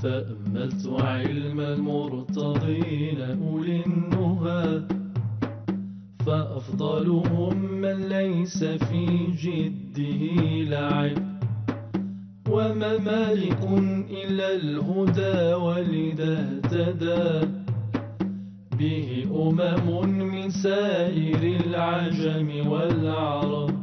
تأملت علم المرتضين أولي النهى، فأفضلهم من ليس في جده لعب، وما مالك إلا الهدى ولذا اهتدى به من سائر العجم والعرب.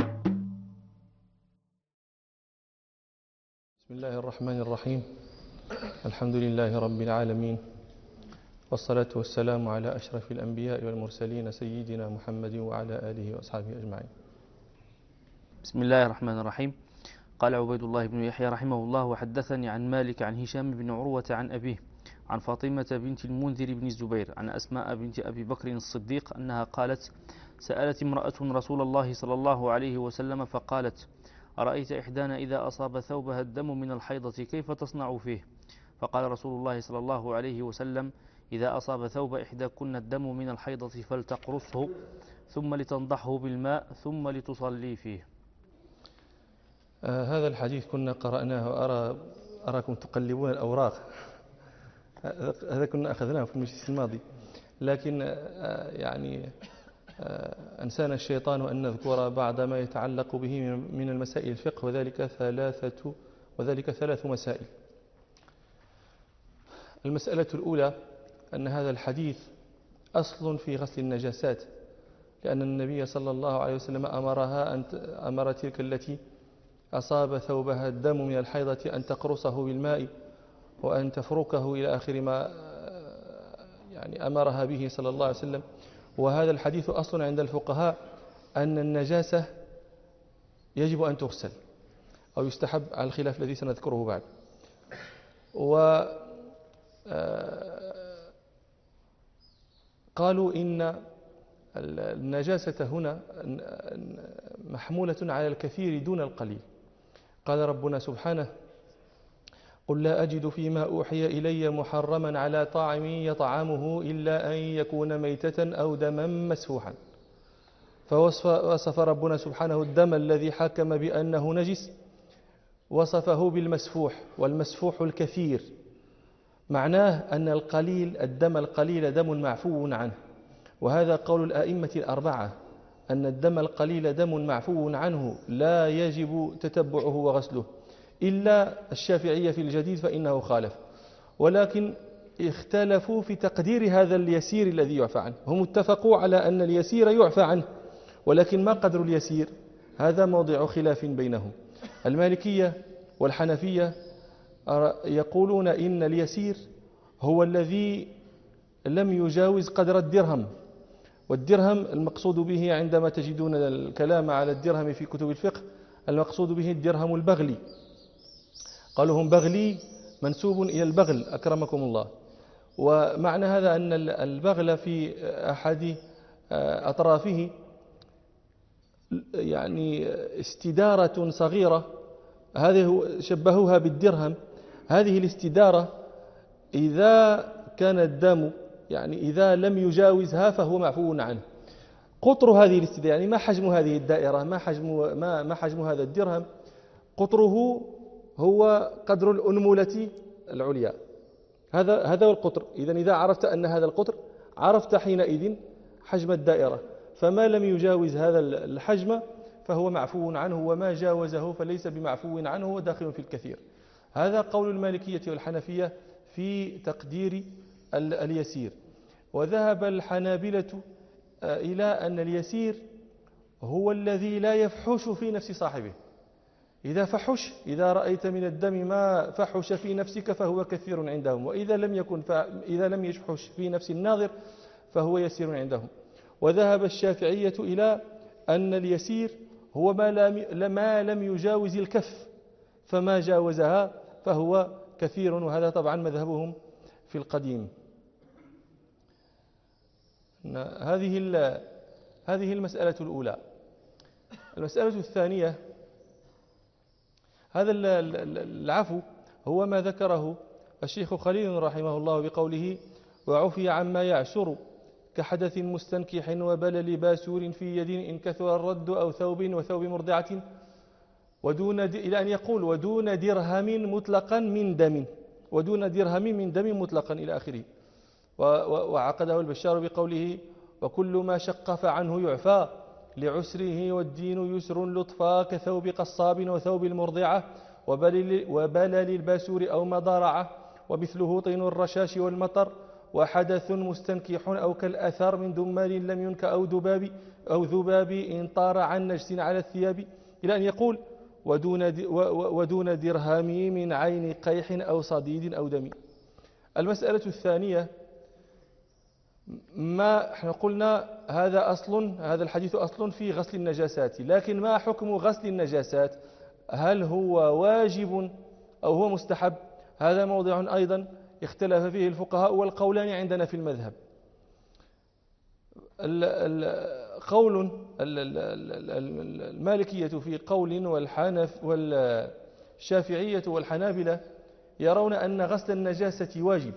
بسم الله الرحمن الرحيم. الحمد لله رب العالمين، والصلاة والسلام على أشرف الأنبياء والمرسلين سيدنا محمد وعلى آله وأصحابه أجمعين. بسم الله الرحمن الرحيم. قال عبيد الله بن يحيى رحمه الله: وحدثني عن مالك عن هشام بن عروة عن أبيه عن فاطمة بنت المنذر بن الزبير عن أسماء بنت أبي بكر الصديق أنها قالت: سألت امرأة رسول الله صلى الله عليه وسلم فقالت: أرأيت إحدانا إذا أصاب ثوبها الدم من الحيضة كيف تصنع فيه؟ فقال رسول الله صلى الله عليه وسلم: إذا أصاب ثوب إحداكن الدم من الحيضة فلتقرصه ثم لتنضحه بالماء ثم لتصلي فيه. هذا الحديث كنا قرأناه، أراكم تقلبون الأوراق. هذا كنا أخذناه في المجلس الماضي، لكن أنسانا الشيطان أن نذكر بعض ما يتعلق به من المسائل الفقه، وذلك ثلاث مسائل. المسألة الأولى أن هذا الحديث أصل في غسل النجاسات، لأن النبي صلى الله عليه وسلم أمر تلك التي أصاب ثوبها الدم من الحيضة أن تقرصه بالماء وأن تفركه إلى آخر ما أمرها به صلى الله عليه وسلم. وهذا الحديث أصل عند الفقهاء أن النجاسة يجب أن تغسل أو يستحب، على الخلاف الذي سنذكره بعد. قالوا إن النجاسة هنا محمولة على الكثير دون القليل. قال ربنا سبحانه: قل لا أجد فيما أوحي إلي محرما على طاعم يطعمه إلا أن يكون ميتة أو دما مسفوحا. فوصف ربنا سبحانه الدم الذي حكم بأنه نجس، وصفه بالمسفوح، والمسفوح الكثير. معناه أن الدم القليل دم معفو عنه، وهذا قول الأئمة الأربعة، أن الدم القليل دم معفو عنه لا يجب تتبعه وغسله، إلا الشافعية في الجديد فإنه خالف، ولكن اختلفوا في تقدير هذا اليسير الذي يعفى عنه. هم اتفقوا على أن اليسير يعفى عنه، ولكن ما قدر اليسير؟ هذا موضع خلاف بينهم. المالكية والحنفية يقولون إن اليسير هو الذي لم يجاوز قدر الدرهم، والدرهم المقصود به عندما تجدون الكلام على الدرهم في كتب الفقه المقصود به الدرهم البغلي. قالوا هم بغلي منسوب إلى البغل أكرمكم الله. ومعنى هذا أن البغل في أحد أطرافه استدارة صغيرة، هذه شبهوها بالدرهم. هذه الاستدارة إذا كان الدم إذا لم يجاوزها فهو معفو عنه. قطر هذه الاستدارة ما حجم هذه الدائرة، ما حجم هذا الدرهم؟ قطره هو قدر الأنملة العليا، هذا هو القطر. إذا عرفت أن هذا القطر عرفت حينئذ حجم الدائرة، فما لم يجاوز هذا الحجم فهو معفو عنه، وما جاوزه فليس بمعفو عنه وداخل في الكثير. هذا قول المالكية والحنفية في تقدير اليسير. وذهب الحنابلة إلى أن اليسير هو الذي لا يفحش في نفس صاحبه. إذا رأيت من الدم ما فحش في نفسك فهو كثير عندهم، وإذا لم يفحش في نفس الناظر فهو يسير عندهم. وذهب الشافعية إلى أن اليسير هو ما لم يجاوز الكف، فما جاوزها فهو كثير، وهذا طبعا مذهبهم في القديم. هذه المسألة الأولى. المسألة الثانية، هذا العفو هو ما ذكره الشيخ خليل رحمه الله بقوله: وعفي عما يعشر كحدث مستنكح وبلل باسور في يد إن كثر الرد أو وثوب مرضعة إلى أن يقول: ودون درهم مطلقا من دم. ودون درهم من دم مطلقا إلى آخره. وعقده البشار بقوله وكل ما شق فعنه يعفى لعسره والدين يسر لطفا كثوب قصاب وثوب المرضعة وبلل الباسور أو مضارعة ومثله طين الرشاش والمطر وحدث مستنكح أو كالأثر من دمال لم ينك أو ذباب إن طار عن نجس على الثياب، إلى أن يقول ودون درهم من عين قيح أو صديد أو دم. المسألة الثانية، ما احنا قلنا هذا الحديث أصل في غسل النجاسات، لكن ما حكم غسل النجاسات؟ هل هو واجب أو هو مستحب؟ هذا موضع أيضا اختلف فيه الفقهاء والقولان عندنا في المذهب. قول المالكية في قول والشافعية والحنابلة يرون أن غسل النجاسة واجب،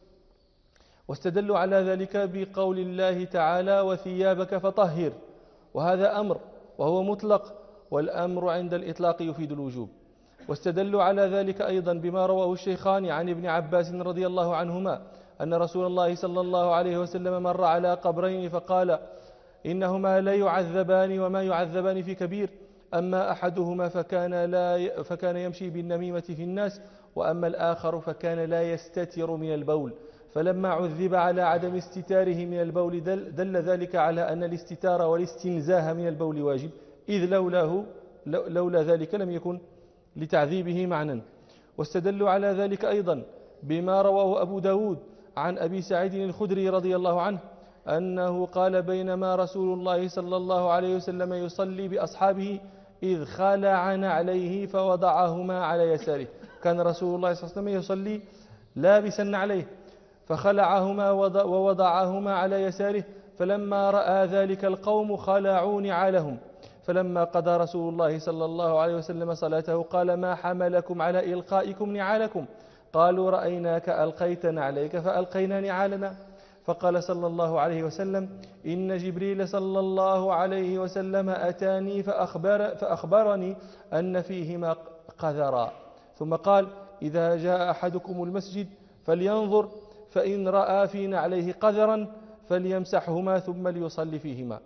واستدلوا على ذلك بقول الله تعالى وثيابك فطهر، وهذا أمر وهو مطلق، والأمر عند الإطلاق يفيد الوجوب. واستدلوا على ذلك أيضا بما رواه الشيخان عن ابن عباس رضي الله عنهما أن رسول الله صلى الله عليه وسلم مر على قبرين فقال إنهما لا يعذبان وما يعذبان في كبير، أما أحدهما فكان يمشي بالنميمة في الناس، وأما الآخر فكان لا يستتر من البول، فلما عذب على عدم استتاره من البول دل ذلك على أن الاستتار والاستنزاه من البول واجب، إذ لولا ذلك لم يكن لتعذيبه معنى. واستدلوا على ذلك أيضا بما رواه أبو داود عن أبي سعيد الخدري رضي الله عنه أنه قال بينما رسول الله صلى الله عليه وسلم يصلي بأصحابه إذ خلع نعليه فوضعهما على يساره. كان رسول الله صلى الله عليه وسلم يصلي لابسا عليه فخلعهما ووضعهما على يساره، فلما رأى ذلك القوم خلعوا نعالهم، فلما قضى رسول الله صلى الله عليه وسلم صلاته قال ما حملكم على إلقائكم نعالكم؟ قالوا رأيناك ألقيت نعليك فألقينا نعالنا. فقال صلى الله عليه وسلم إن جبريل صلى الله عليه وسلم أتاني فأخبرني أن فيهما قذرا، ثم قال إذا جاء أحدكم المسجد فلينظر فإن رأى في نعليه قذرا فليمسحهما ثم ليصلي فيهما.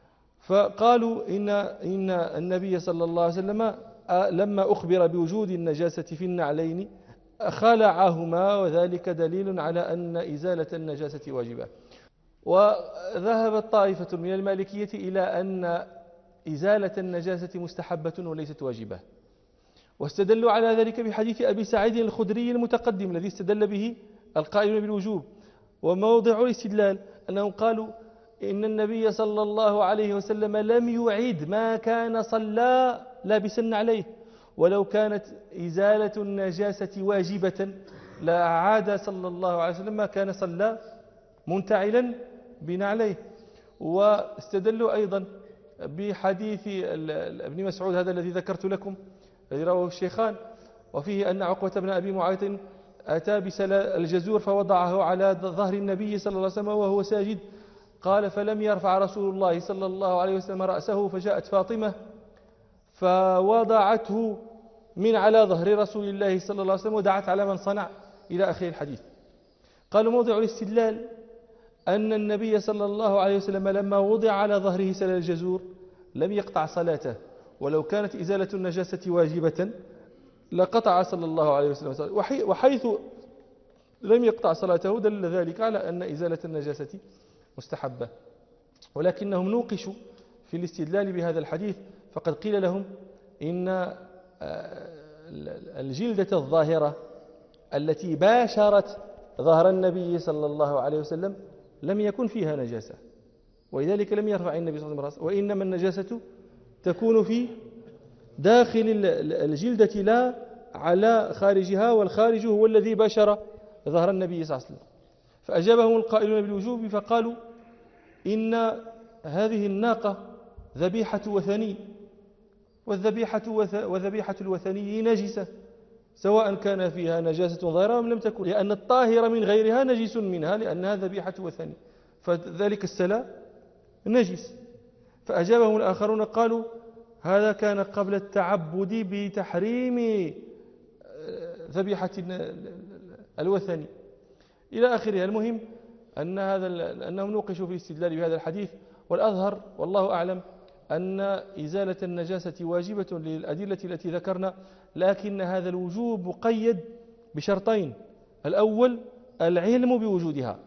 فقالوا إن النبي صلى الله عليه وسلم لما أخبر بوجود النجاسة في النعلين خلعهما، وذلك دليل على أن إزالة النجاسة واجبة. وذهبت طائفة من المالكية إلى أن إزالة النجاسة مستحبة وليست واجبة، واستدلوا على ذلك بحديث أبي سعيد الخدري المتقدم الذي استدل به القائل بالوجوب. وموضع الاستدلال أنهم قالوا إن النبي صلى الله عليه وسلم لم يعيد ما كان صلى لابسا عليه، ولو كانت إزالة النجاسة واجبة لأعاد صلى الله عليه وسلم ما كان صلى منتعلا بنعليه. واستدلوا أيضا بحديث ابن مسعود هذا الذي ذكرت لكم الذي رواه الشيخان، وفيه أن عقبة بن أبي معيط أتى الجزور فوضعه على ظهر النبي صلى الله عليه وسلم وهو ساجد، قال فلم يرفع رسول الله صلى الله عليه وسلم رأسه، فجاءت فاطمة فوضعته من على ظهر رسول الله صلى الله عليه وسلم ودعت على من صنع إلى آخر الحديث. قالوا موضع الاستدلال أن النبي صلى الله عليه وسلم لما وضع على ظهره سل الجزور لم يقطع صلاته، ولو كانت إزالة النجاسة واجبة لقطع صلى الله عليه وسلم صلاته، وحيث لم يقطع صلاته دل ذلك على أن إزالة النجاسة مستحبة. ولكنهم نوقشوا في الاستدلال بهذا الحديث، فقد قيل لهم إن الجلدة الظاهرة التي باشرت ظهر النبي صلى الله عليه وسلم لم يكن فيها نجاسة، ولذلك لم يرفع النبي صلى الله عليه وسلم رأسه، وإنما النجاسة تكون في داخل الجلدة لا على خارجها، والخارج هو الذي باشر ظهر النبي صلى الله عليه وسلم. فأجابهم القائلون بالوجوب فقالوا إن هذه الناقة ذبيحة وثني، وذبيحة الوثني نجسة سواء كان فيها نجاسة ظاهرة أم لم تكن، لأن الطاهر من غيرها نجس منها لأنها ذبيحة وثني، فذلك السلاء نجس. فأجابهم الآخرون قالوا هذا كان قبل التعبد بتحريم ذبيحة الوثني إلى آخره. المهم أنهم نوقشوا في الاستدلال بهذا الحديث، والأظهر والله أعلم أن إزالة النجاسة واجبة للأدلة التي ذكرنا، لكن هذا الوجوب مقيد بشرطين: الأول العلم بوجودها،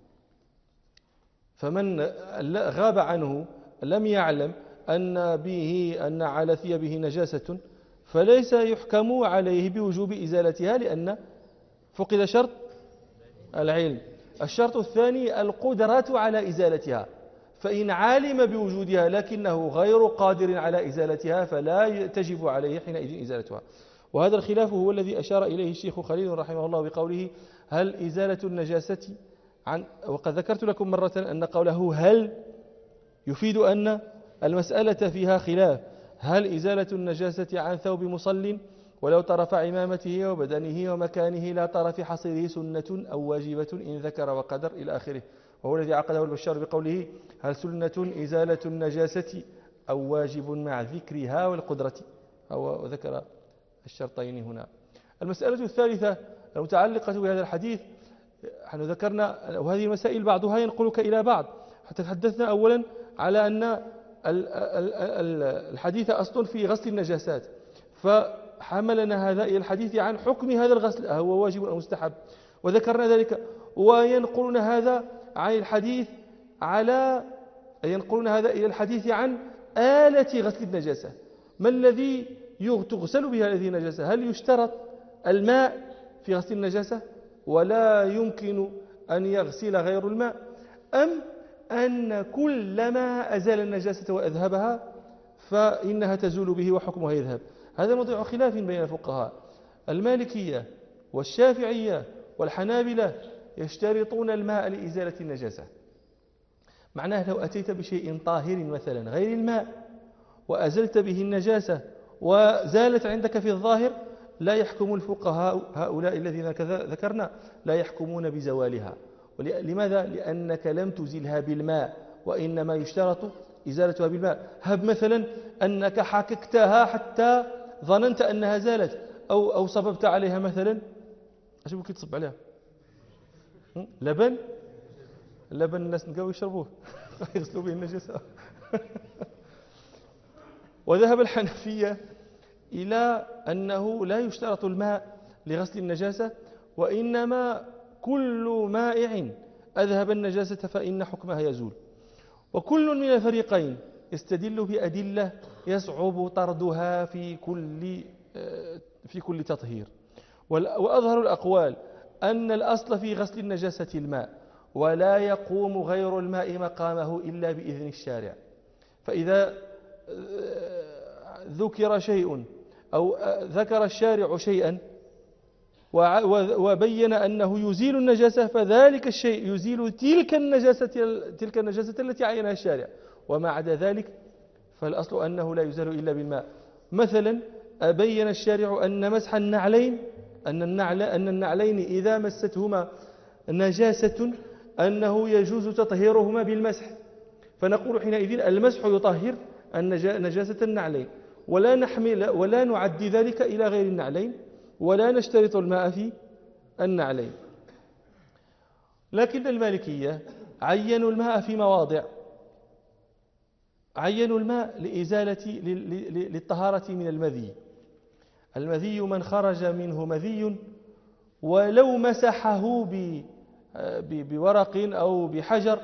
فمن غاب عنه لم يعلم أن على ثيابه نجاسة فليس يحكم عليه بوجوب إزالتها، لأن فقد شرط العلم. الشرط الثاني القدرة على إزالتها، فإن علم بوجودها لكنه غير قادر على إزالتها فلا تجب عليه حينئذ إزالتها. وهذا الخلاف هو الذي أشار إليه الشيخ خليل رحمه الله بقوله: هل إزالة النجاسة وقد ذكرت لكم مرة أن قوله هل يفيد أن المسألة فيها خلاف. هل إزالة النجاسة عن ثوب مصل ولو طرف عمامته وبدنه ومكانه لا طرف حصيره سنة أو واجبة إن ذكر وقدر إلى آخره. وهو الذي عقده البشار بقوله: هل سنة إزالة النجاسة أو واجب مع ذكرها والقدرة. هو ذكر الشرطين هنا. المسألة الثالثة المتعلقة بهذا الحديث، نحن ذكرنا وهذه المسائل بعضها ينقلك إلى بعض، حتى تحدثنا أولا على أن الحديث أصل في غسل النجاسات، فحملنا هذا إلى الحديث عن حكم هذا الغسل هو واجب أو مستحب، وذكرنا ذلك. وينقلون هذا عن الحديث ينقلون هذا إلى الحديث عن آلة غسل النجاسة، ما الذي تغسل بها هذه النجاسة؟ هل يشترط الماء في غسل النجاسة ولا يمكن أن يغسل غير الماء، أم أن كلما أزال النجاسة وأذهبها فإنها تزول به وحكمها يذهب؟ هذا موضوع خلاف بين الفقهاء. المالكية والشافعية والحنابلة يشترطون الماء لإزالة النجاسة. معناه لو أتيت بشيء طاهر مثلا غير الماء وأزلت به النجاسة وزالت عندك في الظاهر، لا يحكم الفقهاء هؤلاء الذين ذكرنا لا يحكمون بزوالها. لماذا؟ لأنك لم تزلها بالماء، وإنما يشترط إزالتها بالماء. هب مثلا أنك حككتها حتى ظننت أنها زالت، أو صببت عليها مثلا، أشوف كيف تصب عليها لبن الناس نلقاو يشربوه يغسلوا به النجاسة. وذهب الحنفية إلى أنه لا يشترط الماء لغسل النجاسة، وإنما كل مائع أذهب النجاسة فإن حكمها يزول. وكل من الفريقين يستدل بأدلة يصعب طردها في كل تطهير. وأظهر الأقوال أن الأصل في غسل النجاسة الماء، ولا يقوم غير الماء مقامه إلا بإذن الشارع. فإذا ذكر شيء أو ذكر الشارع شيئا وبين أنه يزيل النجاسة، فذلك الشيء يزيل تلك النجاسة التي عينها الشارع، وما عدا ذلك فالأصل أنه لا يزال إلا بالماء. مثلا بين الشارع أن مسح النعلين أن النعلين إذا مستهما نجاسة أنه يجوز تطهيرهما بالمسح، فنقول حينئذ المسح يطهر نجاسة النعلين، ولا نعدي ذلك إلى غير النعلين، ولا نشترط الماء في النعلين. لكن المالكية عينوا الماء في مواضع، عينوا الماء للطهارة من المذي. المذي من خرج منه مذي ولو مسحه بورق أو بحجر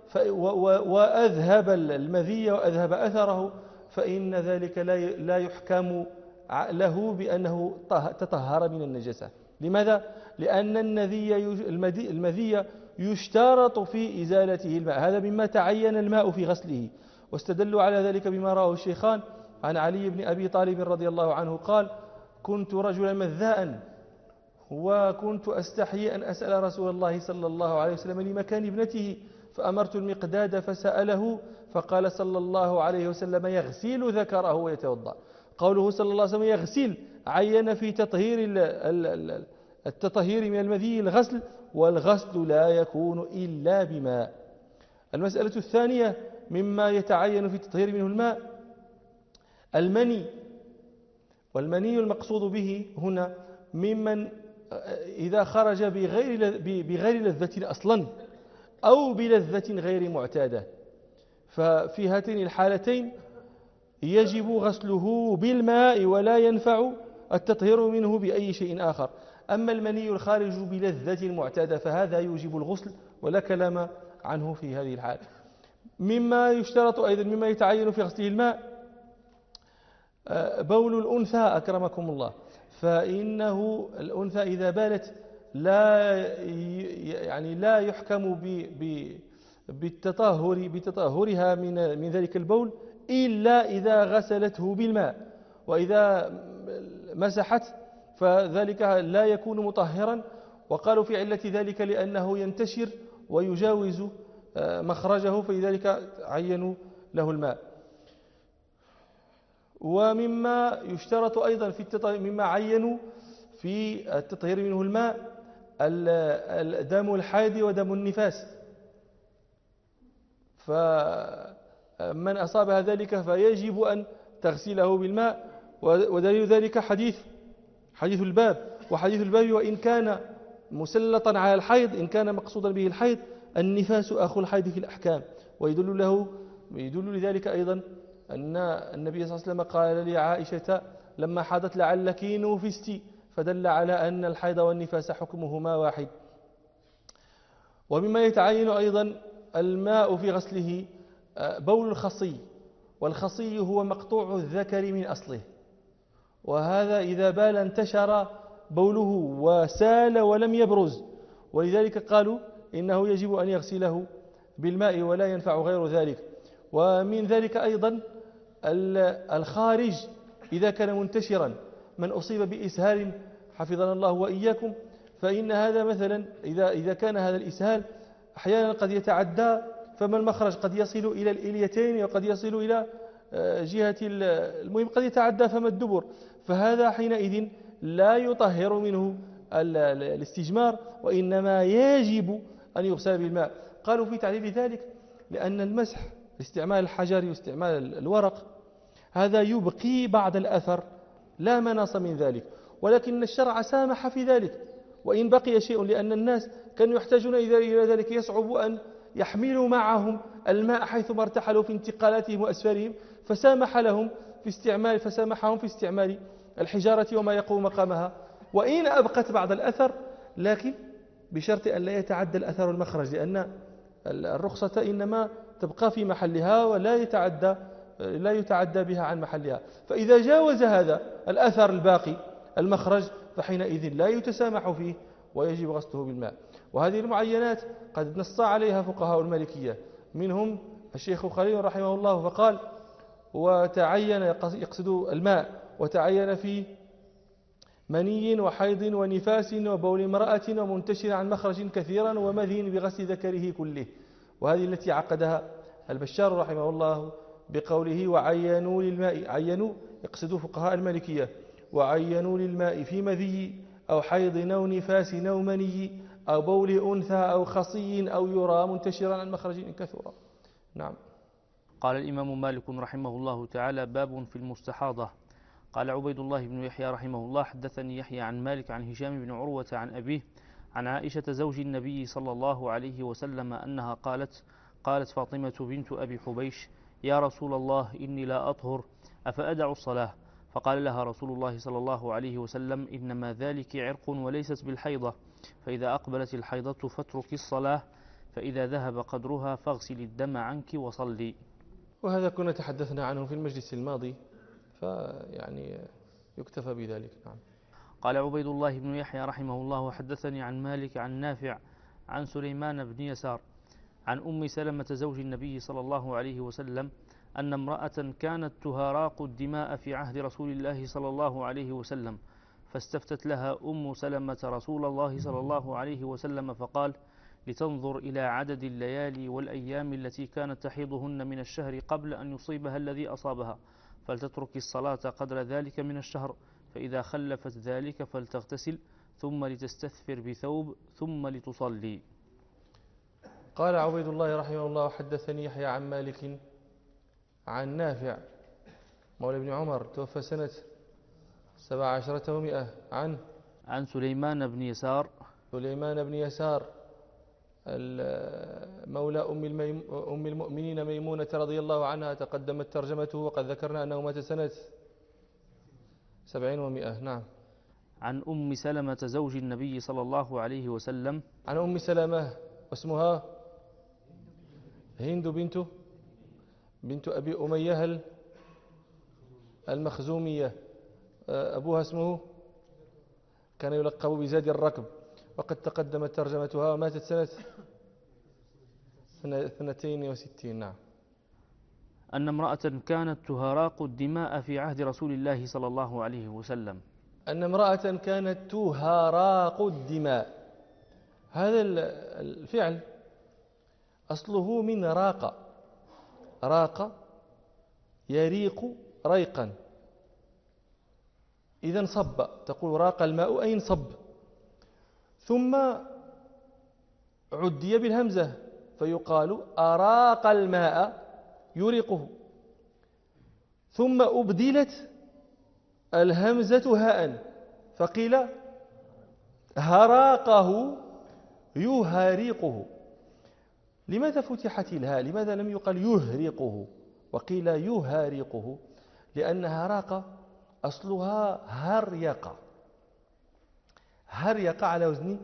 وأذهب المذي وأذهب أثره، فإن ذلك لا يحكم له بأنه تطهر من النجاسة. لماذا؟ لأن المذي يشترط في إزالته الماء، هذا مما تعين الماء في غسله. واستدلوا على ذلك بما رواه الشيخان عن علي بن أبي طالب رضي الله عنه قال: كنت رجلا مذاء وكنت أستحيي أن أسأل رسول الله صلى الله عليه وسلم لمكان ابنته، فأمرت المقداد فسأله فقال صلى الله عليه وسلم: يغسل ذكره ويتوضأ. قوله صلى الله عليه وسلم يغسل عين في التطهير من المذي الغسل، والغسل لا يكون إلا بماء. المسألة الثانية مما يتعين في التطهير منه الماء المني، والمني المقصود به هنا ممن إذا خرج بغير لذة أصلا أو بلذة غير معتادة، ففي هاتين الحالتين يجب غسله بالماء ولا ينفع التطهير منه بأي شيء آخر. أما المني الخارج بلذة معتادة فهذا يوجب الغسل ولا كلام عنه في هذه الحال. مما يشترط أيضا، مما يتعين في غسله الماء، بول الأنثى أكرمكم الله، فإنه الأنثى إذا بالت لا يحكم بتطهرها من ذلك البول إلا إذا غسلته بالماء، وإذا مسحت فذلك لا يكون مطهرا. وقالوا في علة ذلك لأنه ينتشر ويجاوز مخرجه، فلذلك عينوا له الماء. ومما يشترط أيضا مما عينوا في التطهير منه الماء دم الحيض ودم النفاس، فمن أصابها ذلك فيجب أن تغسله بالماء. ودليل ذلك حديث الباب، وحديث الباب وإن كان مسلطا على الحيض، إن كان مقصودا به الحيض، النفاس أخو الحيض في الأحكام. ويدل لذلك أيضا أن النبي صلى الله عليه وسلم قال لعائشة لما حاضت لعلك نوفستي، فدل على أن الحيض والنفاس حكمهما واحد. ومما يتعين أيضا الماء في غسله بول الخصي، والخصي هو مقطوع الذكر من أصله، وهذا إذا بال انتشر بوله وسال ولم يبرز، ولذلك قالوا إنه يجب أن يغسله بالماء ولا ينفع غير ذلك. ومن ذلك أيضا الخارج إذا كان منتشرا، من أصيب بإسهال حفظنا الله وإياكم، فإن هذا مثلا إذا كان هذا الإسهال أحيانا قد يتعدى، فما المخرج قد يصل إلى الإليتين وقد يصل إلى جهة المهم قد يتعدى فما الدبر، فهذا حينئذ لا يطهر منه الاستجمار، وإنما يجب أن يغسل بالماء. قالوا في تعليل ذلك لأن المسح باستعمال الحجر واستعمال الورق هذا يبقي بعض الأثر لا مناص من ذلك، ولكن الشرع سامح في ذلك وإن بقي شيء، لأن الناس كانوا يحتاجون إلى ذلك، يصعب أن يحملوا معهم الماء حيثما ارتحلوا في انتقالاتهم وأسفارهم، فسامحهم في استعمال الحجارة وما يقوم مقامها، وإن أبقت بعض الأثر لكن بشرط أن لا يتعدى الأثر المخرج، لأن الرخصة إنما تبقى في محلها ولا يتعدى بها عن محلها. فإذا جاوز هذا الأثر الباقي المخرج فحينئذ لا يتسامح فيه ويجب غسله بالماء. وهذه المعينات قد نص عليها فقهاء المالكية، منهم الشيخ خليل رحمه الله فقال وتعين، يقصد الماء، وتعين في مني وحيض ونفاس وبول امرأة ومنتشر عن مخرج كثيرا ومذين بغسل ذكره كله. وهذه التي عقدها البشار رحمه الله بقوله وعينوا للماء، عينوا يقصد فقهاء المالكية، وعينوا للماء في مذي أو حيض أو نفاس أو مني أو بول أنثى أو خصي أو يرى منتشرا عن مخرج كثيرا. نعم. قال الإمام مالك رحمه الله تعالى: باب في المستحاضة. قال عبيد الله بن يحيى رحمه الله: حدثني يحيى عن مالك عن هشام بن عروة عن أبيه عن عائشة زوج النبي صلى الله عليه وسلم أنها قالت فاطمة بنت أبي حبيش: يا رسول الله إني لا أطهر أفأدع الصلاة؟ فقال لها رسول الله صلى الله عليه وسلم: إنما ذلك عرق وليست بالحيضة، فإذا أقبلت الحيضة فاترك الصلاة، فإذا ذهب قدرها فاغسل الدم عنك وصلي. وهذا كنا تحدثنا عنه في المجلس الماضي، فيعني يكتفى بذلك. نعم. قال عبيد الله بن يحيى رحمه الله: حدثني عن مالك عن نافع عن سليمان بن يسار عن أم سلمة زوج النبي صلى الله عليه وسلم أن امرأة كانت تهراق الدماء في عهد رسول الله صلى الله عليه وسلم، فاستفتت لها أم سلمة رسول الله صلى الله عليه وسلم فقال: لتنظر إلى عدد الليالي والأيام التي كانت تحيضهن من الشهر قبل أن يصيبها الذي أصابها، فلتترك الصلاة قدر ذلك من الشهر، فإذا خلفت ذلك فلتغتسل، ثم لتستثفر بثوب، ثم لتصلي. قال عبيد الله رحمه الله: حدثني يحيى عن مالك عن نافع مولى ابن عمر توفى سنة 17 و100 عن عن سليمان بن يسار. سليمان بن يسار مولى أم المؤمنين ميمونة رضي الله عنها، تقدمت ترجمته وقد ذكرنا أنه مات سنة 70 و100. نعم. عن أم سلمة زوج النبي صلى الله عليه وسلم. عن أم سلمة واسمها هند بنت أبي أمية المخزومية. أبوها اسمه كان يلقب بزاد الركب، وقد تقدمت ترجمتها وماتت سنة 62. نعم. أن امرأة كانت تهراق الدماء في عهد رسول الله صلى الله عليه وسلم. أن امرأة كانت تهراق الدماء. هذا الفعل أصله من راق يريق ريقا. إذا صب، تقول راق الماء أي انصب، ثم عدي بالهمزة فيقال أراق الماء يريقه، ثم أبدلت الهمزة هاء فقيل هراقه يهريقه. لماذا فتحت الهاء؟ لماذا لم يقل يهريقه وقيل يهريقه؟ لأن هراق أصلها هريق على وزن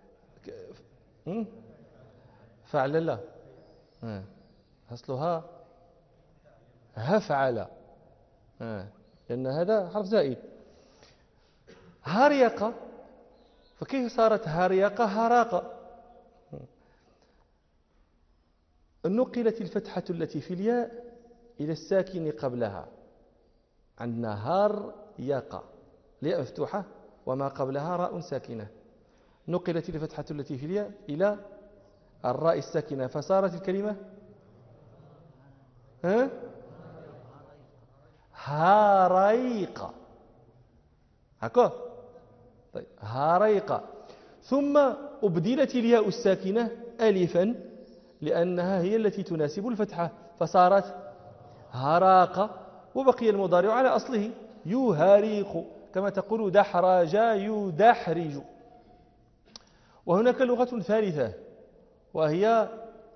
فعل. أصلها هفعل، لأن هذا حرف زائد. هريق، فكيف صارت هريق هراق؟ نقلت الفتحة التي في الياء إلى الساكن قبلها. عندنا هريق الياء مفتوحة وما قبلها راء ساكنة، نقلت الفتحة التي في الياء إلى الراء الساكنة فصارت الكلمة هريق. هكذا. طيب هريق، ثم أبدلت الياء الساكنة ألفا لأنها هي التي تناسب الفتحة فصارت هراق، وبقي المضارع على أصله يهريق، كما تقول دحرج يدحرج. وهناك لغة ثالثة وهي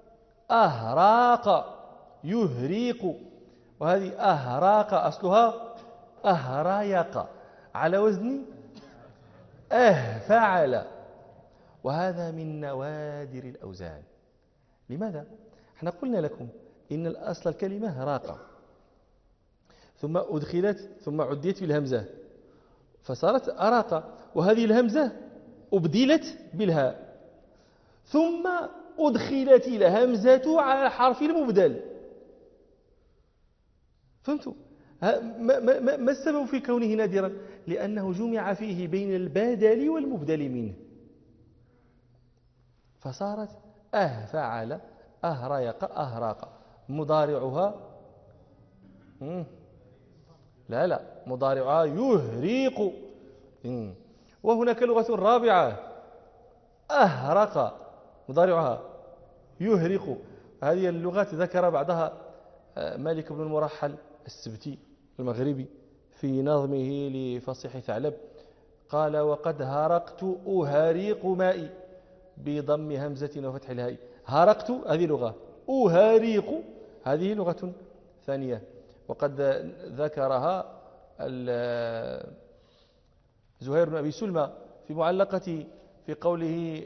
أهراق يهريق، وهذه أهراق أصلها أهرايق على وزن أهفعل، وهذا من نوادر الأوزان. لماذا؟ احنا قلنا لكم إن الأصل الكلمة هراق، ثم أدخلت ثم عديت بالهمزة فصارت أراق، وهذه الهمزة أبدلت بالهاء ثم أدخلت الهمزة على الحرف المبدل. فهمتوا؟ ما السبب في كونه نادرا؟ لأنه جمع فيه بين البدل والمبدل منه فصارت أهفعل أهريق أهراق. مضارعها لا مضارعها يهريق. وهناك لغة رابعة أهرق مضارعها يهرق. هذه اللغات ذكر بعضها مالك بن المرحل السبتي المغربي في نظمه لفصيح ثعلب، قال وقد هرقت أهريق مائي بضم همزة وفتح الهاء. هرقت هذه لغة، أهريق هذه لغة ثانية، وقد ذكرها زهير بن أبي سلمى في معلقة في قوله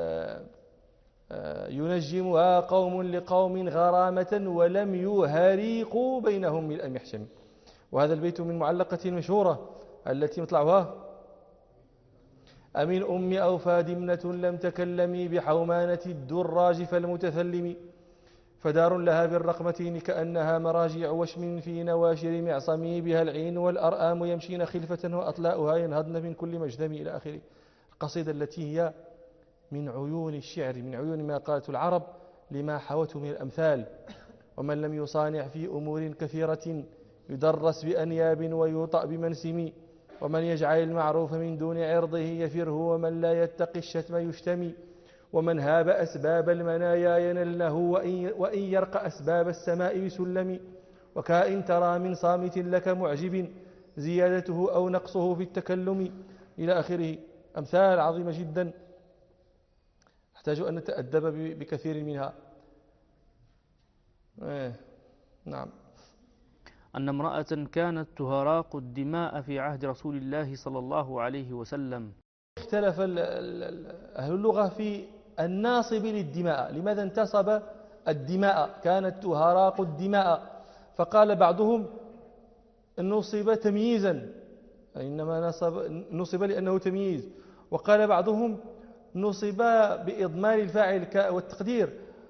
ينجمها قوم لقوم غرامة ولم يهريقوا بينهم من المحشم. وهذا البيت من معلقة المشهورة التي مطلعها أمن أم أوفى دمنة لم تكلمي بحومانة الدراج فالمتثلم فدار لها بالرقمتين كأنها مراجع وشم في نواشر معصمي بها العين والأرآم يمشين خلفة وأطلاؤها ينهضن من كل مجدم إلى آخره. القصيدة التي هي من عيون الشعر، من عيون ما قالت العرب لما حوته من الأمثال. ومن لم يصانع في أمور كثيرة يدرس بأنياب ويوطأ بمنسم، ومن يجعل المعروف من دون عرضه يفره، ومن لا يتقي الشتم يشتمي، ومن هاب أسباب المنايا ينله، وإن يرق أسباب السماء بسلم. وكائن ترى من صامت لك معجب زيادته أو نقصه في التكلم إلى آخره. أمثال عظيمة جدا نحتاج أن نتأدب بكثير منها. نعم. أن امرأة كانت تهراق الدماء في عهد رسول الله صلى الله عليه وسلم. اختلف أهل اللغة في الناصب للدماء، لماذا انتصب الدماء؟ كانت تهراق الدماء، فقال بعضهم نصب تمييزا، إنما نصب لأنه تمييز، وقال بعضهم نصب بإضمار الفاعل والتقدير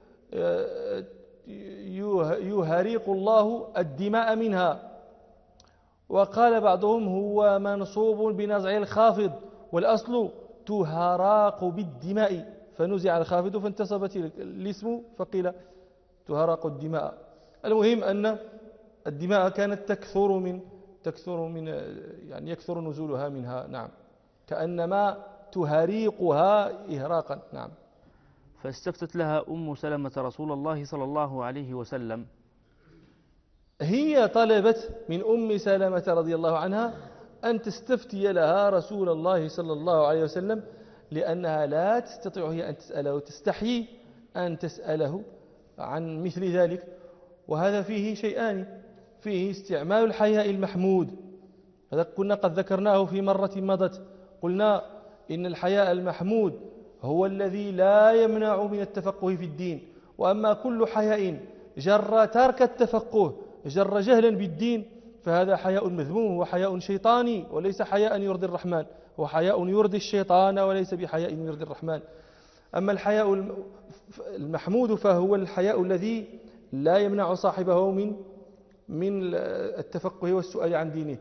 يهريق الله الدماء منها، وقال بعضهم هو منصوب بنزع الخافض والأصل تهراق بالدماء فنزع الخافض فانتصبت الاسم فقيل تهراق الدماء. المهم أن الدماء كانت تكثر من يعني يكثر نزولها منها. نعم، كأنما تهريقها إهراقا. نعم. فاستفتت لها أم سلمة رسول الله صلى الله عليه وسلم. هي طلبت من أم سلمة رضي الله عنها أن تستفتي لها رسول الله صلى الله عليه وسلم، لأنها لا تستطيع هي أن تسأله، تستحيي أن تسأله عن مثل ذلك. وهذا فيه شيئان، فيه استعمال الحياء المحمود، هذا كنا قد ذكرناه في مرة مضت، قلنا إن الحياء المحمود هو الذي لا يمنع من التفقه في الدين، وأما كل حياء جر ترك التفقه، جر جهلا بالدين، فهذا حياء مذموم وحياء شيطاني وليس حياء يرضي الرحمن، هو حياء يرضي الشيطان وليس بحياء يرضي الرحمن. أما الحياء المحمود فهو الحياء الذي لا يمنع صاحبه من التفقه والسؤال عن دينه.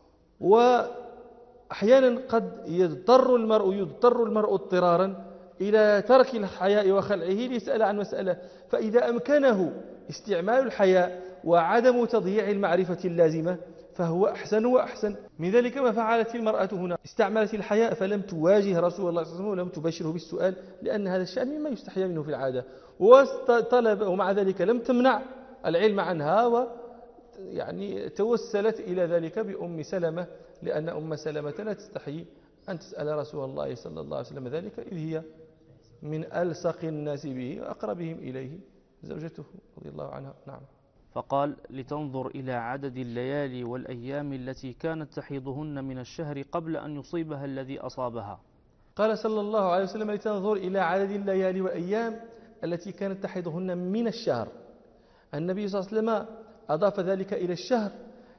وأحيانا قد يضطر المرء اضطرارا إلى ترك الحياء وخلعه ليسأل عن مسألة، فإذا أمكنه استعمال الحياء وعدم تضييع المعرفة اللازمة فهو أحسن وأحسن. من ذلك ما فعلت المرأة هنا، استعملت الحياء فلم تواجه رسول الله صلى الله عليه وسلم ولم تباشره بالسؤال، لأن هذا الشأن مما يستحيا منه في العادة، ومع ذلك لم تمنع العلم عنها، ويعني توسلت إلى ذلك بأم سلمة، لأن أم سلمة لا تستحي أن تسأل رسول الله صلى الله عليه وسلم ذلك، إذ هي من ألصق الناس به وأقربهم إليه زوجته رضي الله عنها. نعم. فقال لتنظر إلى عدد الليالي والأيام التي كانت تحيضهن من الشهر قبل أن يصيبها الذي أصابها. قال صلى الله عليه وسلم لتنظر إلى عدد الليالي والأيام التي كانت تحيضهن من الشهر. النبي صلى الله عليه وسلم أضاف ذلك إلى الشهر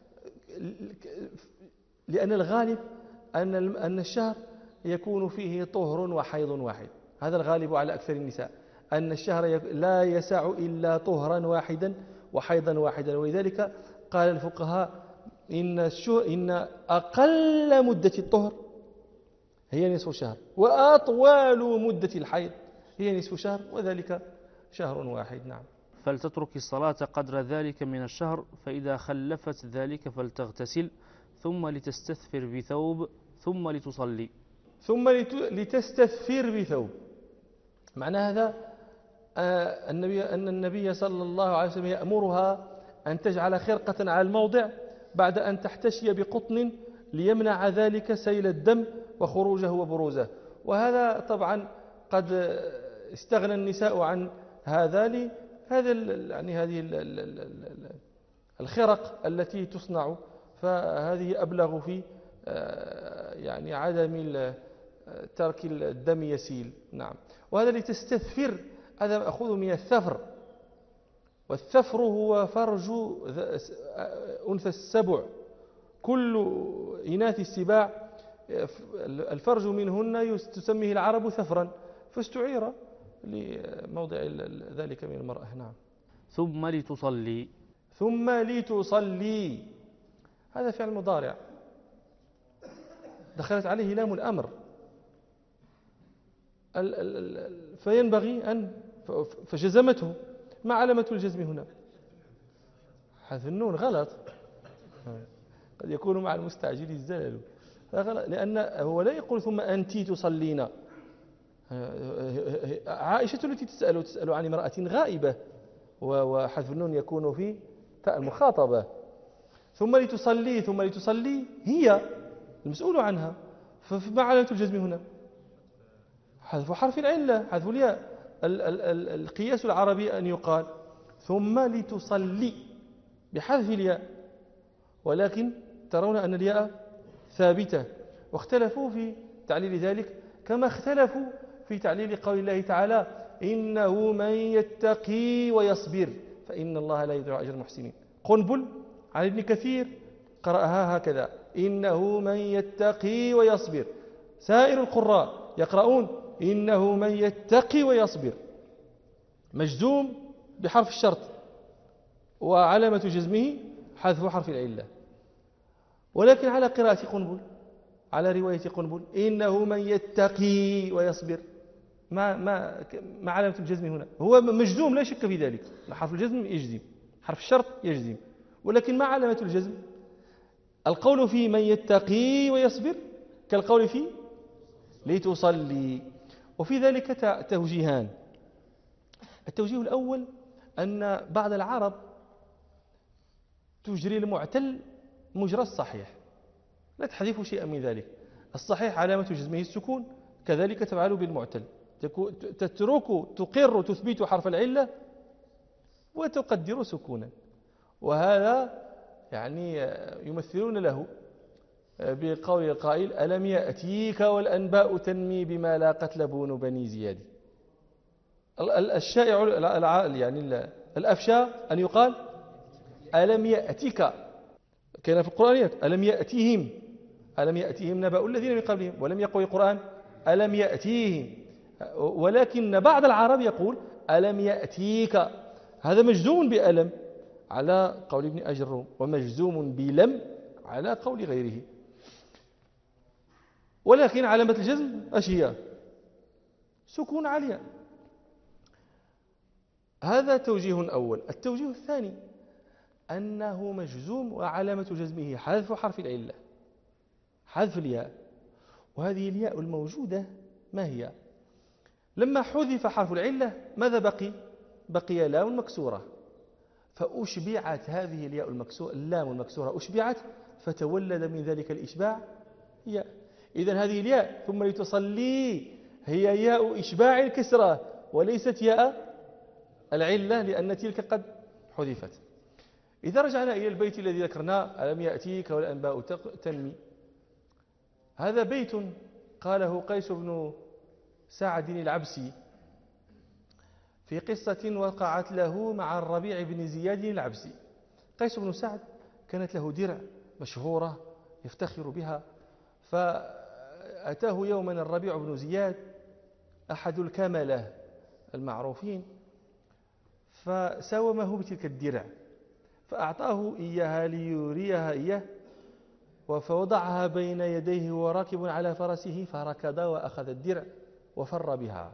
لأن الغالب أن الشهر يكون فيه طهر وحيض واحد، هذا الغالب على أكثر النساء، أن الشهر لا يسع إلا طهرا واحدا وحيضا واحدا. ولذلك قال الفقهاء إن أقل مدة الطهر هي نصف شهر، وأطول مدة الحيض هي نصف شهر، وذلك شهر واحد. نعم. فلتترك الصلاة قدر ذلك من الشهر، فإذا خلفت ذلك فلتغتسل، ثم لتستثفر بثوب، ثم لتصلي. ثم لتستثفر بثوب، معنى هذا أن النبي صلى الله عليه وسلم يأمرها أن تجعل خرقة على الموضع بعد أن تحتشي بقطن ليمنع ذلك سيل الدم وخروجه وبروزه. وهذا طبعا قد استغنى النساء عن هذا هذه الخرق التي تصنع، فهذه أبلغ في يعني عدم ترك الدم يسيل. نعم. وهذا لتستثفر هذا مأخوذ من الثفر، والثفر هو فرج أنثى السبع، كل إناث السباع الفرج منهن تسميه العرب ثفرا، فاستعير لموضع ذلك من المرأة. نعم. ثم لتصلي. ثم لتصلي هذا فعل مضارع دخلت عليه لام الأمر، فينبغي أن فجزمته. ما علامة الجزم هنا؟ حذف النون. غلط، قد يكون مع المستعجل الزلل، لأن هو لا يقول ثم أنت تصلين. عائشة التي تسأل عن امرأة غائبة، وحذف النون يكون في تاء المخاطبة. ثم لتصلي هي المسؤول عنها، فما علامة الجزم هنا؟ حذف حرف العلة، حذف الياء. القياس العربي أن يقال ثم لتصلي بحذف الياء، ولكن ترون أن الياء ثابتة، واختلفوا في تعليل ذلك كما اختلفوا في تعليل قول الله تعالى إنه من يتقي ويصبر فإن الله لا يضيع أجر المحسنين. قنبل عن ابن كثير قرأها هكذا إنه من يتقي ويصبر. سائر القراء يقرؤون إنه من يتقي ويصبر، مجزوم بحرف الشرط وعلامة جزمه حذف حرف العلة. ولكن على قراءة قنبل، على رواية قنبل إنه من يتقي ويصبر، ما علامة الجزم هنا؟ هو مجزوم لا شك في ذلك، حرف الجزم يجزم، حرف الشرط يجزم، ولكن ما علامة الجزم؟ القول في من يتقي ويصبر كالقول في لتصلي. وفي ذلك توجيهان. التوجيه الأول أن بعض العرب تجري المعتل مجرى الصحيح، لا تحذف شيئا من ذلك. الصحيح علامة جزمه السكون، كذلك تفعل بالمعتل، تقر تثبت حرف العلة وتقدر سكونا. وهذا يعني يمثلون له بقول القائل ألم يأتيك والأنباء تنمي بما لا قتل بون بني زياد. الشائع يعني الأفشى أن يقال ألم يأتيك، كان في القرآن ألم يأتيهم نبأ الذين من قبلهم، ولم يقل القرآن ألم يأتيهم. ولكن بعض العرب يقول ألم يأتيك، هذا مجزوم بألم على قول ابن أجر، ومجزوم بلم على قول غيره. ولكن علامة الجزم أشياء سكون عالية. هذا توجيه أول. التوجيه الثاني أنه مجزوم وعلامة جزمه حذف حرف العلة، حذف الياء. وهذه الياء الموجودة ما هي؟ لما حذف حرف العلة ماذا بقي؟ بقي لام مكسورة، فأشبعت هذه الياء المكسورة، اللام المكسورة أشبعت، فتولد من ذلك الإشباع ياء. إذن هذه الياء ثم لتصلي هي ياء إشباع الكسرة وليست ياء العلة، لأن تلك قد حذفت. إذا رجعنا إلى البيت الذي ذكرناه ألم يأتيك والأنباء تنمي، هذا بيت قاله قيس بن سعد العبسي في قصة وقعت له مع الربيع بن زياد العبسي. قيس بن سعد كانت له درع مشهورة يفتخر بها، فأتاه يوما الربيع بن زياد أحد الكملة المعروفين، فساومه بتلك الدرع، فأعطاه إياها ليريها إياه، فوضعها بين يديه وراكب على فرسه، فركض وأخذ الدرع وفر بها.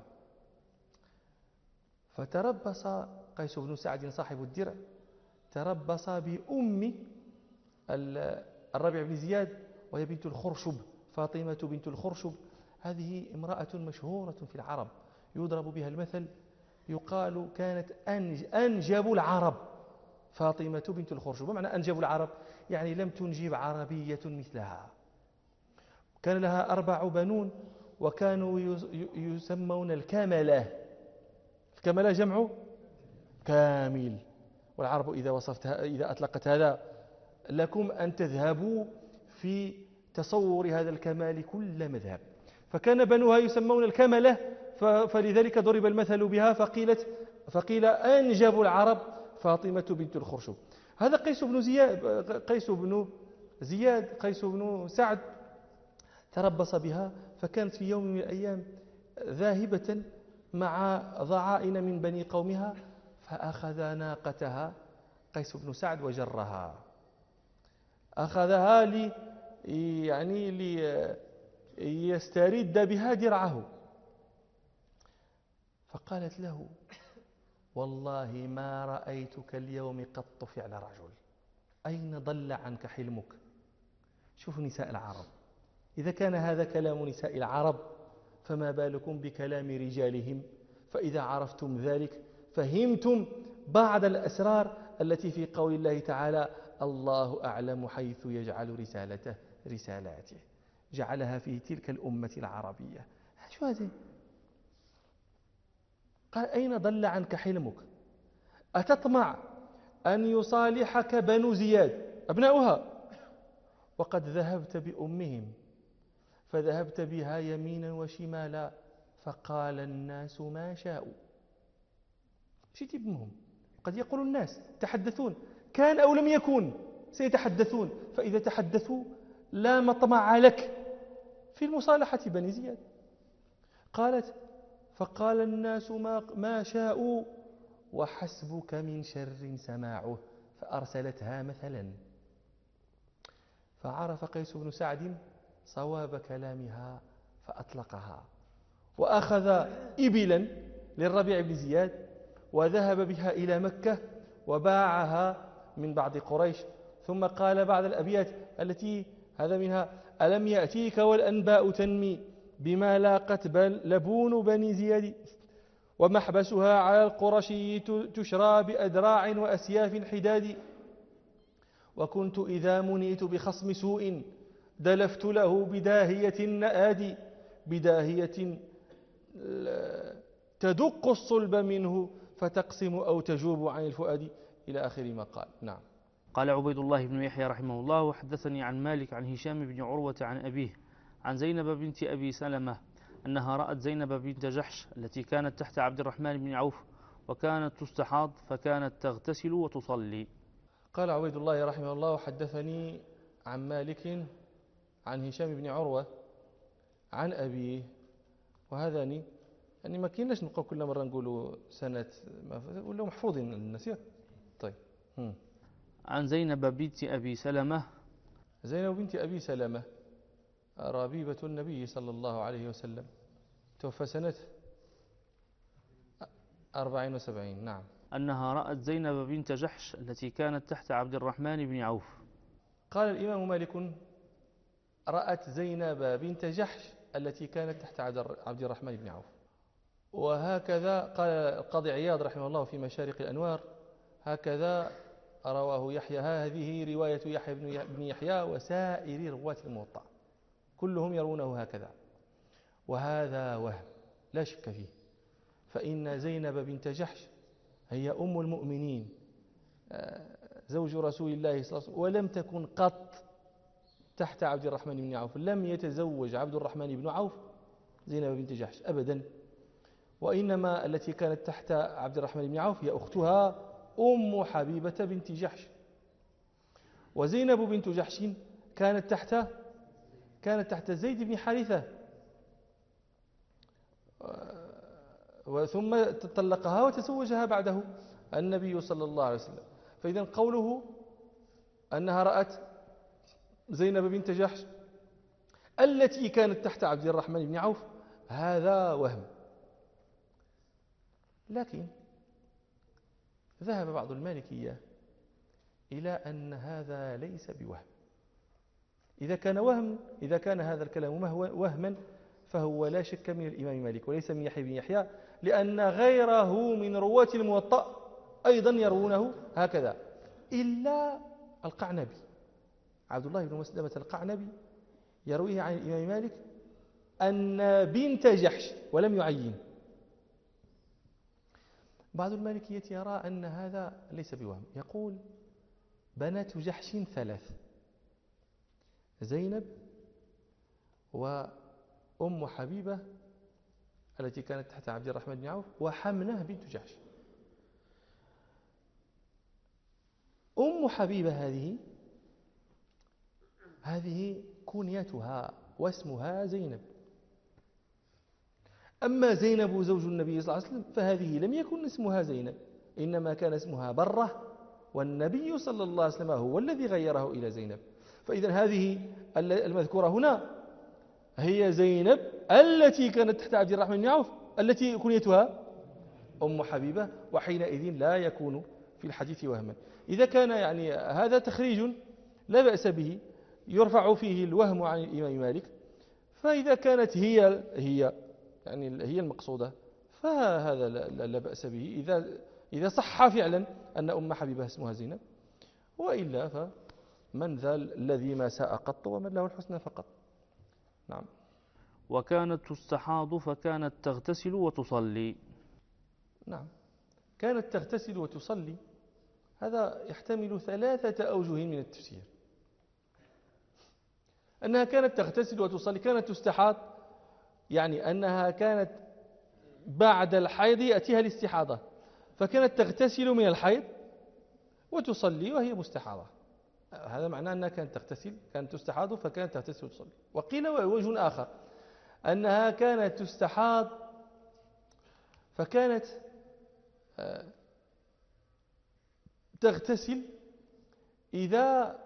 فتربص قيس بن سعد صاحب الدرع، تربص بأم الربيع بن زياد، وهي بنت الخرشب، فاطمة بنت الخرشب. هذه امرأة مشهورة في العرب يضرب بها المثل، يقال كانت أنجب العرب فاطمة بنت الخرشب. معنى أنجب العرب يعني لم تنجب عربية مثلها. كان لها 4 بنون، وكانوا يسمون الكملة. الكملة جمع كامل، والعرب إذا أطلقت هذا لكم أن تذهبوا في تصور هذا الكمال كل مذهب. فكان بنوها يسمون الكملة، فلذلك ضرب المثل بها، فقيل أنجب العرب فاطمة بنت الخرشب. هذا قيس بن سعد تربص بها، فكانت في يوم من الأيام ذاهبة مع ضعائن من بني قومها، فأخذ ناقتها قيس بن سعد وجرها، أخذها ليسترد بها درعه. فقالت له والله ما رأيتك اليوم قط فعل رجل، أين ضل عنك حلمك؟ شوفوا نساء العرب، إذا كان هذا كلام نساء العرب فما بالكم بكلام رجالهم؟ فإذا عرفتم ذلك فهمتم بعض الأسرار التي في قول الله تعالى الله أعلم حيث يجعل رسالاته. جعلها في تلك الأمة العربية. شو هذا؟ قال أين ضل عنك حلمك؟ أتطمع أن يصالحك بنو زياد أبناؤها وقد ذهبت بأمهم فذهبت بها يمينا وشمالا فقال الناس ما شاءوا. مشيت بهم، قد يقول الناس تحدثون، كان أو لم يكن سيتحدثون، فإذا تحدثوا لا مطمع لك في المصالحة بني زياد. قالت فقال الناس ما شاءوا وحسبك من شر سماعه، فأرسلتها مثلا. فعرف قيس بن سعد صواب كلامها فأطلقها، وأخذ إبلا للربيع بن زياد وذهب بها إلى مكة وباعها من بعض قريش. ثم قال بعد الأبيات التي هذا منها: ألم يأتيك والأنباء تنمي بما لاقت لبون بني زياد ومحبسها على القرشي تشرى بأدراع وأسياف حداد وكنت إذا منيت بخصم سوء دلفت له بداهية النآدي بداهية تدق الصلب منه فتقسم أو تجوب عن الفؤاد إلى آخر ما قال. نعم. قال عبيد الله بن يحيى رحمه الله: وحدثني عن مالك عن هشام بن عروة عن أبيه عن زينب بنت أبي سلمة أنها رأت زينب بنت جحش التي كانت تحت عبد الرحمن بن عوف وكانت تستحاض فكانت تغتسل وتصلي. قال عبيد الله رحمه الله: وحدثني عن مالك عن هشام بن عروة عن أبيه. وهذا يعني ما كيناش نبقى كل مرة نقولوا سنة ولا محفوظين الناس. طيب. عن زينب بنت أبي سلمة. زينب بنت أبي سلمة ربيبة النبي صلى الله عليه وسلم، توفى سنة 74. نعم. أنها رأت زينب بنت جحش التي كانت تحت عبد الرحمن بن عوف. قال الإمام مالك: رأت زينب بنت جحش التي كانت تحت عبد الرحمن بن عوف. وهكذا قال القاضي عياض رحمه الله في مشارق الأنوار: هكذا رواه يحيى. هذه رواية يحيى بن يحيى وسائر رواة الموطأ كلهم يرونه هكذا. وهذا وهم لا شك فيه، فإن زينب بنت جحش هي أم المؤمنين زوج رسول الله صلى الله عليه وسلم، ولم تكن قط تحت عبد الرحمن بن عوف. لم يتزوج عبد الرحمن بن عوف زينب بنت جحش أبدا، وإنما التي كانت تحت عبد الرحمن بن عوف هي أختها أم حبيبة بنت جحش. وزينب بنت جحش كانت تحت زيد بن حارثة، ثم طلقها وتزوجها بعده النبي صلى الله عليه وسلم. فإذا قوله أنها رأت زينب بنت جحش التي كانت تحت عبد الرحمن بن عوف هذا وهم. لكن ذهب بعض المالكية إلى أن هذا ليس بوهم. إذا كان هذا الكلام وهما فهو لا شك من الإمام مالك وليس من يحيى بن يحيى، لأن غيره من رواة الموطأ أيضا يروونه هكذا، إلا القعنبي عبد الله بن مسلمة القعنبي يرويه عن الإمام مالك أن بنت جحش ولم يعين. بعض المالكية يرى أن هذا ليس بوهم، يقول: بنات جحش 3: زينب وأم حبيبة التي كانت تحت عبد الرحمن بن عوف وحمنة بنت جحش. أم حبيبة هذه كنيتها واسمها زينب. أما زينب زوج النبي صلى الله عليه وسلم فهذه لم يكن اسمها زينب، إنما كان اسمها برة، والنبي صلى الله عليه وسلم هو الذي غيره إلى زينب. فإذا هذه المذكورة هنا هي زينب التي كانت تحت عبد الرحمن بن عوف التي كنيتها أم حبيبة، وحينئذ لا يكون في الحديث وهما. إذا كان يعني هذا تخريج لا بأس به يرفع فيه الوهم عن الإمام مالك، فإذا كانت هي المقصودة فهذا لا بأس به إذا صح فعلا أن أم حبيبة اسمها زينب، وإلا فمن ذا الذي ما ساء قط ومن له الحسنى فقط. نعم. وكانت تستحاض فكانت تغتسل وتصلي. نعم، كانت تغتسل وتصلي، هذا يحتمل 3 أوجه من التفسير. أنها كانت تغتسل وتصلي، كانت تستحاض يعني أنها كانت بعد الحيض يأتيها الاستحاضة، فكانت تغتسل من الحيض وتصلي وهي مستحاضة. هذا معناه أنها كانت تغتسل، كانت تستحاض فكانت تغتسل وتصلي. وقيل وجه آخر أنها كانت تستحاض فكانت تغتسل إذا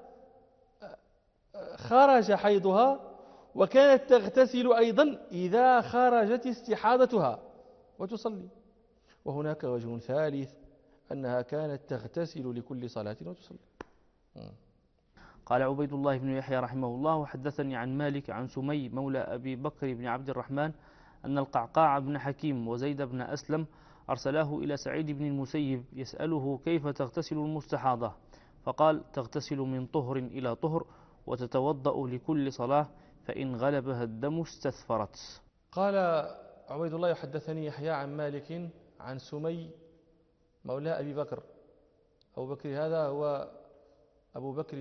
خرج حيضها، وكانت تغتسل أيضا إذا خرجت استحاضتها وتصلي. وهناك وجه ثالث أنها كانت تغتسل لكل صلاة وتصلي. قال عبيد الله بن يحيى رحمه الله: وحدثني عن مالك عن سمي مولى أبي بكر بن عبد الرحمن أن القعقاع بن حكيم وزيد بن أسلم أرسلاه إلى سعيد بن المسيب يسأله كيف تغتسل المستحاضة، فقال: تغتسل من طهر إلى طهر وتتوضأ لكل صلاة، فإن غلبها الدم استثفرت. قال عبيد الله: يحدثني يحيى عن مالك عن سمي مولى أبي بكر. أبو بكر هذا هو أبو بكر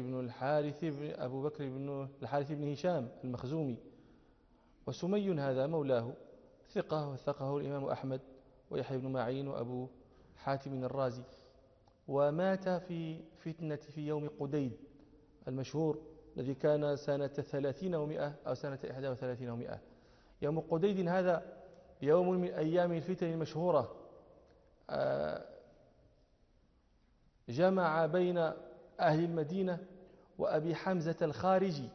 بن الحارث بن هشام المخزومي، وسمي هذا مولاه ثقة، وثقه الإمام أحمد ويحيى بن معين وأبو حاتم الرازي، ومات في فتنة في يوم قديد المشهور الذي كان سنة 30 و100 أو سنة 31 و100. يوم قديد هذا يوم من أيام الفتن المشهورة، جمع بين أهل المدينة وأبي حمزة الخارجي.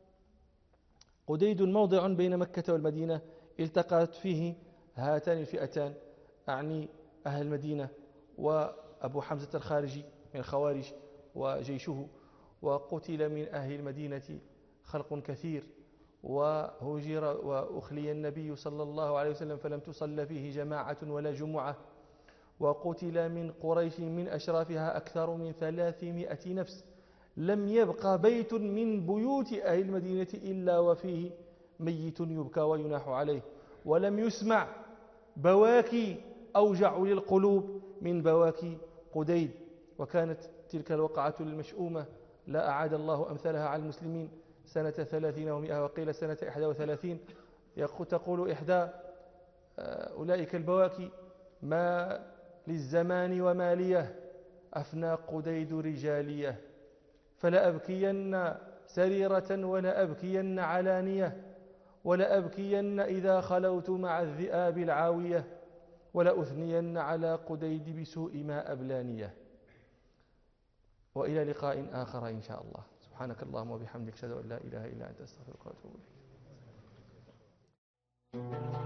قديد موضع بين مكة والمدينة التقت فيه هاتان الفئتان، أعني أهل المدينة وأبو حمزة الخارجي من الخوارج وجيشه، وقتل من أهل المدينة خلق كثير، وهجر وأخلي النبي صلى الله عليه وسلم فلم تصل فيه جماعة ولا جمعة، وقتل من قريش من أشرافها أكثر من 300 نفس. لم يبقى بيت من بيوت أهل المدينة إلا وفيه ميت يبكى ويناح عليه، ولم يسمع بواكي أوجع للقلوب من بواكي قديد. وكانت تلك الوقعة المشؤومة لا أعاد الله أمثالها على المسلمين سنة 30 و100، وقيل سنة 31. تقول إحدى أولئك البواكي: ما للزمان وماليه أفنى قديد رجاليه، فلا أبكين سريرة ولا أبكين علانية، ولا أبكين إذا خلوت مع الذئاب العاوية، ولا أثنين على قديد بسوء ما أبلانيه. وإلى لقاء آخر إن شاء الله. سبحانك اللهم وبحمدك، أشهد أن لا إله إلا أنت، أستغفرك وأتوب إليك.